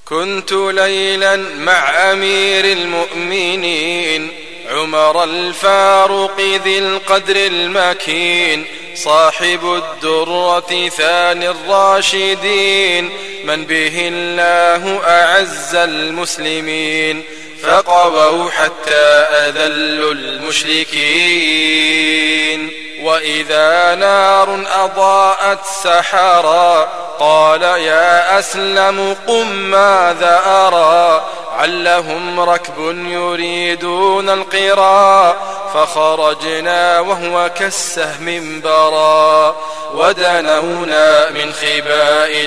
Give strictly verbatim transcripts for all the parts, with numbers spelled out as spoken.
كنت ليلا مع أمير المؤمنين عمر الفاروق ذي القدر المكين صاحب الدرة ثاني الراشدين من به الله أعز المسلمين فقووا حتى أذلوا المشركين. وإذا نار أضاءت سحرا قال يا أسلم قم ماذا أرى علهم ركب يريدون القرى فخرجنا وهو كالسهم برا ودنونا من خباء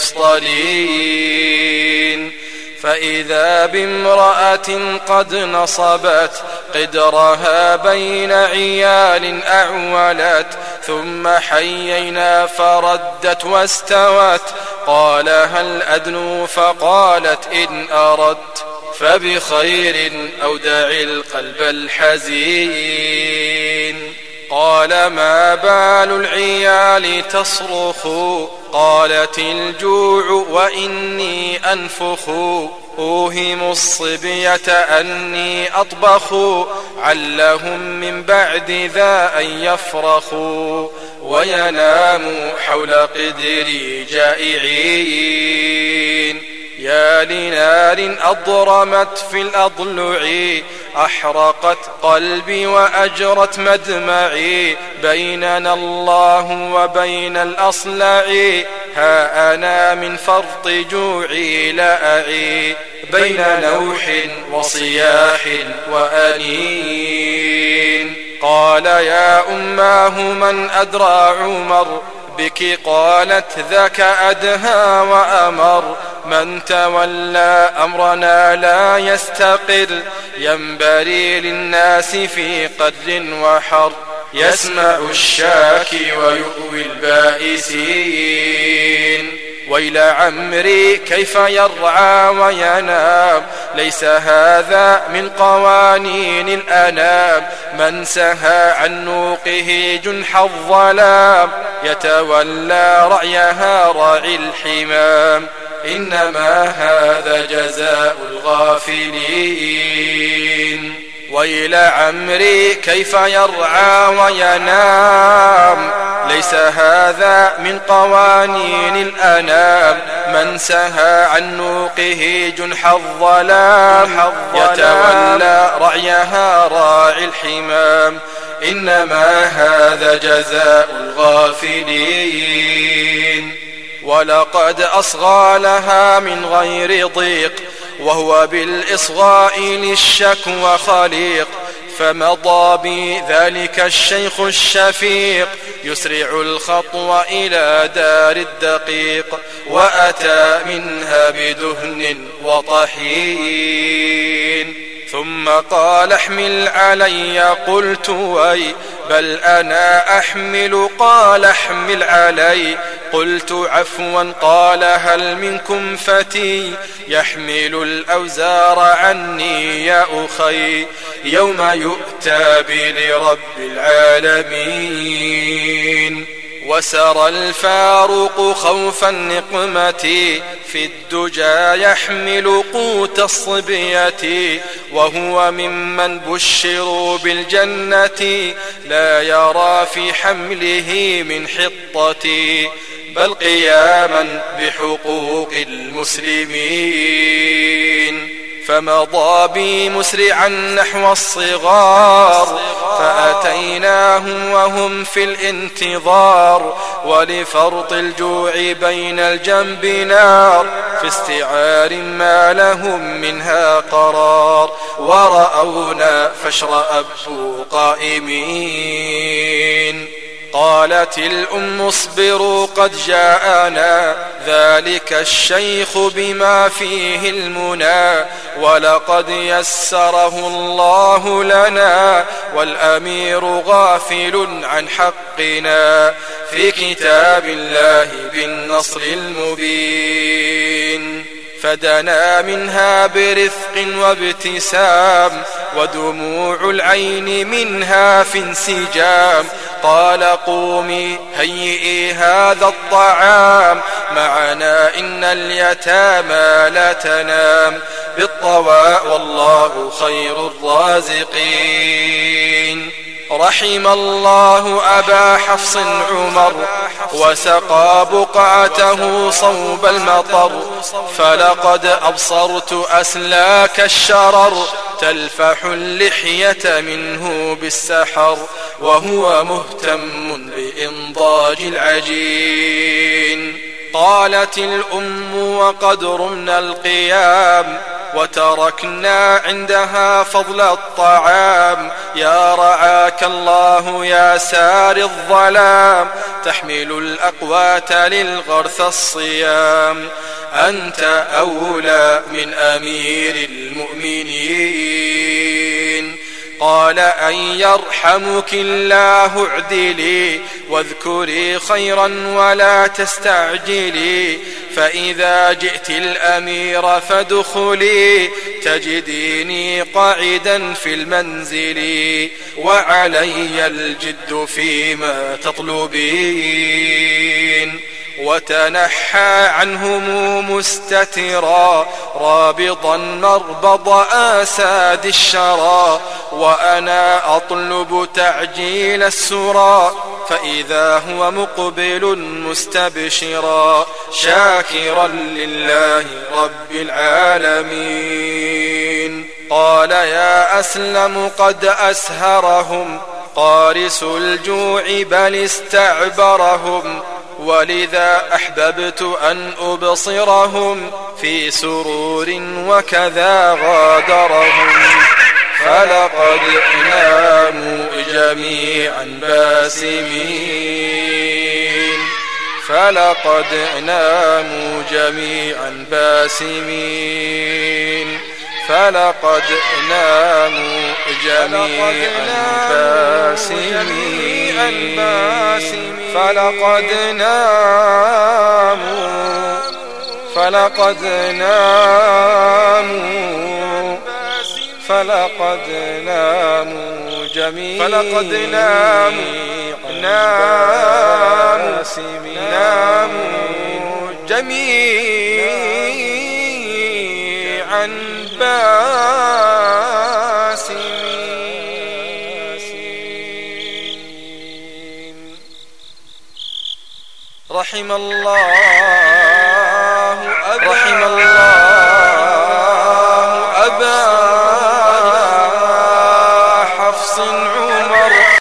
المصطلين فإذا بامرأة قد نصبت قدرها بين عيال أعولت ثم حيينا فردت واستوت قال هل أدنو فقالت إن أردت فبخير أو دع القلب الحزين. قال ما بال العيال تصرخ قالت الجوع وإني أنفخ أوهم الصبية أني أطبخ علهم من بعد ذا أن يفرخوا ويناموا حول قدري جائعين. يا لنار أضرمت في الأضلع أحرقت قلبي وأجرت مدمعي بيننا الله وبين الأصلع ها أنا من فرط جوعي لا أعي بين نوح وصياح وأنين. قال يا أماه من أدرى عمر بك قالت ذاك أدهى وأمر من تولى أمرنا لا يستقر ينبري للناس في قدر وحر يسمع الشاكي ويؤوي البائسين. ويل عمري كيف يرعى وينام ليس هذا من قوانين الأنام من سهى عن نوقه جنح الظلام يتولى رعيها راعي الحمام إنما هذا جزاء الغافلين. ويل عمري كيف يرعى وينام ليس هذا من قوانين الأنام من سهى عن نوقه جنح الظلام يتولى رعيها راعي الحمام إنما هذا جزاء الغافلين. ولقد أصغى لها من غير ضيق وهو بالإصغاء للشكوى خليق فمضى بي ذلك الشيخ الشفيق يسرع الخطو إلى دار الدقيق وأتى منها بدهن وطحين ثم قال احمل علي قلت وي بل أنا أحمل قال احمل علي قلت عفوا قال هل منكم فتي يحمل الأوزار عني يا أخي يوم يؤتى بي لرب العالمين. وسرى الفاروق خوف النقمة في الدجى يحمل قوت الصبية وهو ممن بشروا بالجنة لا يرى في حمله من حطة بل قياما بحقوق المسلمين. فمضى بي مسرعا نحو الصغار فأتيناهم وهم في الانتظار ولفرط الجوع بين الجنب نار في استعار ما لهم منها قرار ورأونا فاشرأبوا قائمين. قالت الأم اصبروا قد جاءنا ذلك الشيخ بما فيه المنى ولقد يسره الله لنا والأمير غافل عن حقنا في كتاب الله بالنصر المبين. فدنا منها برفق وابتسام ودموع العين منها في انسجام. قال قومي هيئي هذا الطعام معنا إن اليتامى لا تنام بالطواء والله خير الرازقين. رحم الله أبا حفص عمر وسقى بقعته صوب المطر، فلقد أبصرت أسلاك الشرر تلفح اللحية منه بالسحر وهو مهتم بإنضاج العجين. قالت الأم وقد رمنا القيام وتركنا عندها فضل الطعام. يا رعاك الله يا سار الظلام تحمل الأقوات للغرث الصيام. أنت أولى من أمير المؤمنين. قال أن يرحمك الله اعدلي واذكري خيرا ولا تستعجلي، فإذا جئت الأمير فادخلي تجديني قاعدا في المنزل وعلي الجد فيما تطلبين. وتنحى عنهم مستترا رابضا مربض آساد الشرى، وأنا أطلب تعجيل السرى فإذا هو مقبل مستبشرا شاكرا لله رب العالمين. قال يا أسلم قد أسهرهم قارس الجوع بل استعبرهم، ولذا أحببت أن أبصرهم في سرور وكذا غادرهم. فلقد ناموا جميعا باسمين فلقد ناموا جميعا باسمين فلقد ناموا جميعا باسمين فلقد ناموا فلقد ناموا فلقد ناموا جميعا فلقد ناموا ناموا ناموا جميعا باسمين. رحم الله رحم الله